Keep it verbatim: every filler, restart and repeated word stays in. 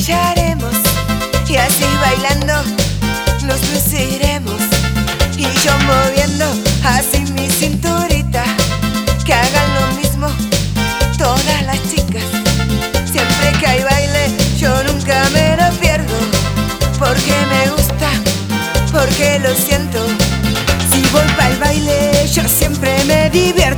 marcharemos y así bailando nos luciremos. Y yo moviendo así mi cinturita, que hagan lo mismo todas las chicas. Siempre que hay baile yo nunca me lo pierdo, porque me gusta, porque lo siento. Si voy para el baile yo siempre me divierto.